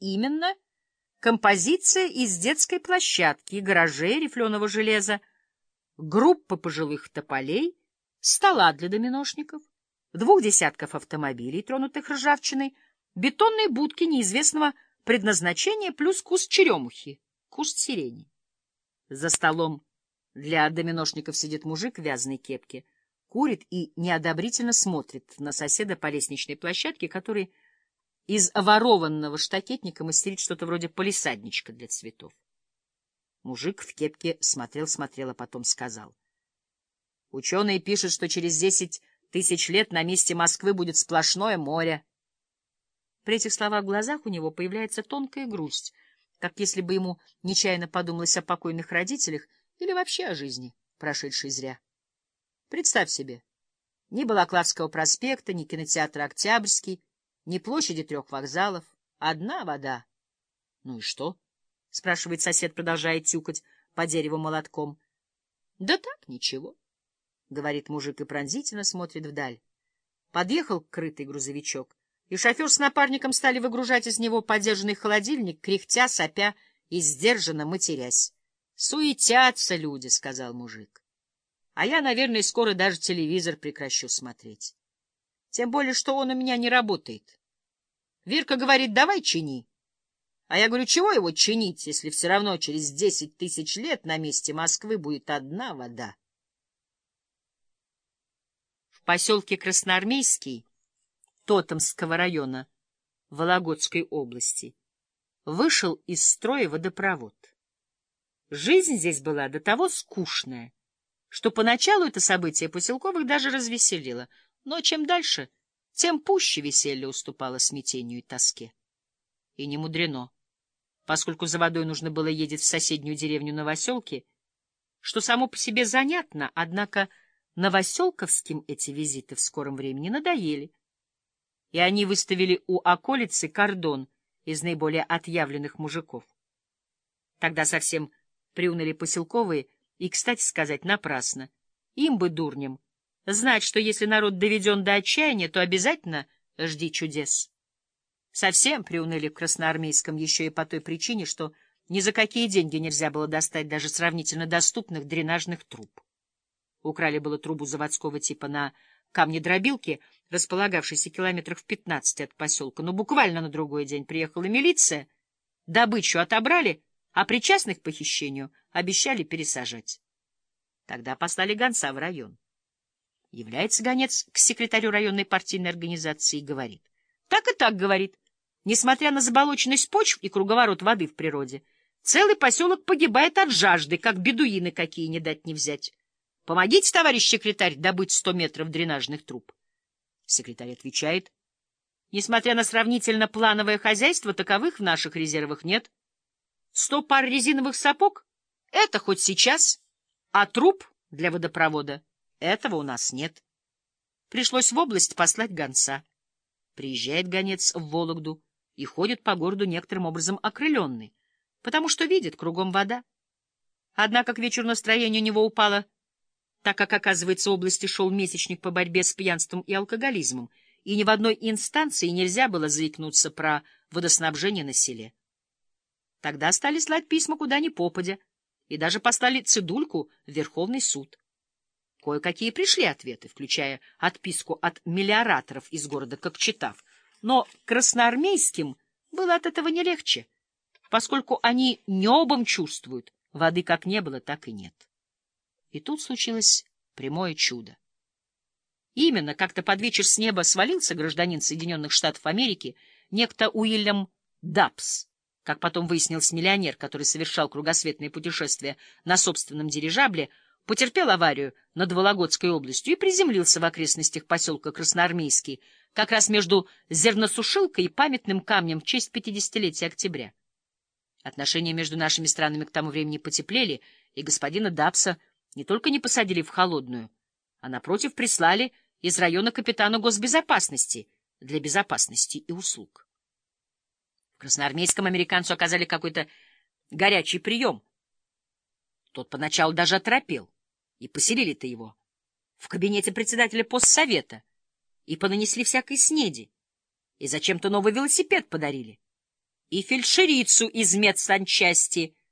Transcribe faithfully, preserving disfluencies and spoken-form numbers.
именно композиция из детской площадки, гаражей, рифленого железа, группы пожилых тополей, стола для доминошников, двух десятков автомобилей, тронутых ржавчиной, бетонной будки неизвестного предназначения плюс куст черемухи, куст сирени. За столом для доминошников сидит мужик в вязаной кепке, курит и неодобрительно смотрит на соседа по лестничной площадке, который из ворованного штакетника мастерит что-то вроде палисадничка для цветов. Мужик в кепке смотрел-смотрел, а потом сказал: «Ученые пишут, что через десять тысяч лет на месте Москвы будет сплошное море». При этих словах в глазах у него появляется тонкая грусть, как если бы ему нечаянно подумалось о покойных родителях или вообще о жизни, прошедшей зря. Представь себе, ни Балаклавского проспекта, ни кинотеатра «Октябрьский», ни площади трех вокзалов, одна вода. — Ну и что? — спрашивает сосед, продолжая тюкать по дереву молотком. — Да так, ничего, — говорит мужик и пронзительно смотрит вдаль. Подъехал крытый грузовичок, и шофер с напарником стали выгружать из него подержанный холодильник, кряхтя, сопя и сдержанно матерясь. — Суетятся люди, — сказал мужик. — А я, наверное, скоро даже телевизор прекращу смотреть. Тем более, что он у меня не работает. Верка говорит: давай чини. А я говорю: чего его чинить, если все равно через десять тысяч лет на месте Москвы будет одна вода? В поселке Красноармейский Тотемского района Вологодской области вышел из строя водопровод. Жизнь здесь была до того скучная, что поначалу это событие поселковых даже развеселило, но чем дальше, тем пуще веселье уступало смятению и тоске. И не мудрено, поскольку за водой нужно было ездить в соседнюю деревню Новоселки, что само по себе занятно, однако новоселковским эти визиты в скором времени надоели, и они выставили у околицы кордон из наиболее отъявленных мужиков. Тогда совсем приуныли поселковые, и, кстати сказать, напрасно. Им бы, дурням, знать, что если народ доведен до отчаяния, то обязательно жди чудес. Совсем приуныли в Красноармейском еще и по той причине, что ни за какие деньги нельзя было достать даже сравнительно доступных дренажных труб. Украли было трубу заводского типа на камнедробилке, располагавшейся километрах в пятнадцати от поселка, но буквально на другой день приехала милиция, добычу отобрали, а причастных к похищению обещали пересажать. Тогда послали гонца в район. Является гонец к секретарю районной партийной организации и говорит: так и так, говорит, несмотря на заболоченность почв и круговорот воды в природе, целый поселок погибает от жажды, как бедуины какие, не дать не взять. Помогите, товарищ секретарь, добыть сто метров дренажных труб. Секретарь отвечает: несмотря на сравнительно плановое хозяйство, таковых в наших резервах нет. Сто пар резиновых сапог — это хоть сейчас, а труб для водопровода этого у нас нет. Пришлось в область послать гонца. Приезжает гонец в Вологду и ходит по городу некоторым образом окрыленный, потому что видит, кругом вода. Однако к вечеру настроение у него упало, так как, оказывается, в области шел месячник по борьбе с пьянством и алкоголизмом, и ни в одной инстанции нельзя было заикнуться про водоснабжение на селе. Тогда стали слать письма куда ни попадя, и даже послали цедульку в Верховный суд. Кое-какие пришли ответы, включая отписку от мелиораторов из города Кокчетав, но красноармейским было от этого не легче, поскольку они небом чувствуют, воды как не было, так и нет. И тут случилось прямое чудо. Именно как-то под вечер с неба свалился гражданин Соединенных Штатов Америки, некто Уильям Дабс, как потом выяснилось, миллионер, который совершал кругосветное путешествие на собственном дирижабле, потерпел аварию над Вологодской областью и приземлился в окрестностях поселка Красноармейский, как раз между зерносушилкой и памятным камнем в честь пятидесятилетия октября. Отношения между нашими странами к тому времени потеплели, и господина Дабса не только не посадили в холодную, а, напротив, прислали из района капитана госбезопасности для безопасности и услуг. В Красноармейском американцу оказали какой-то горячий прием. Тот поначалу даже оторопел, и поселили-то его в кабинете председателя постсовета, и понанесли всякой снеди, и зачем-то новый велосипед подарили. и фельдшерицу из медсанчасти,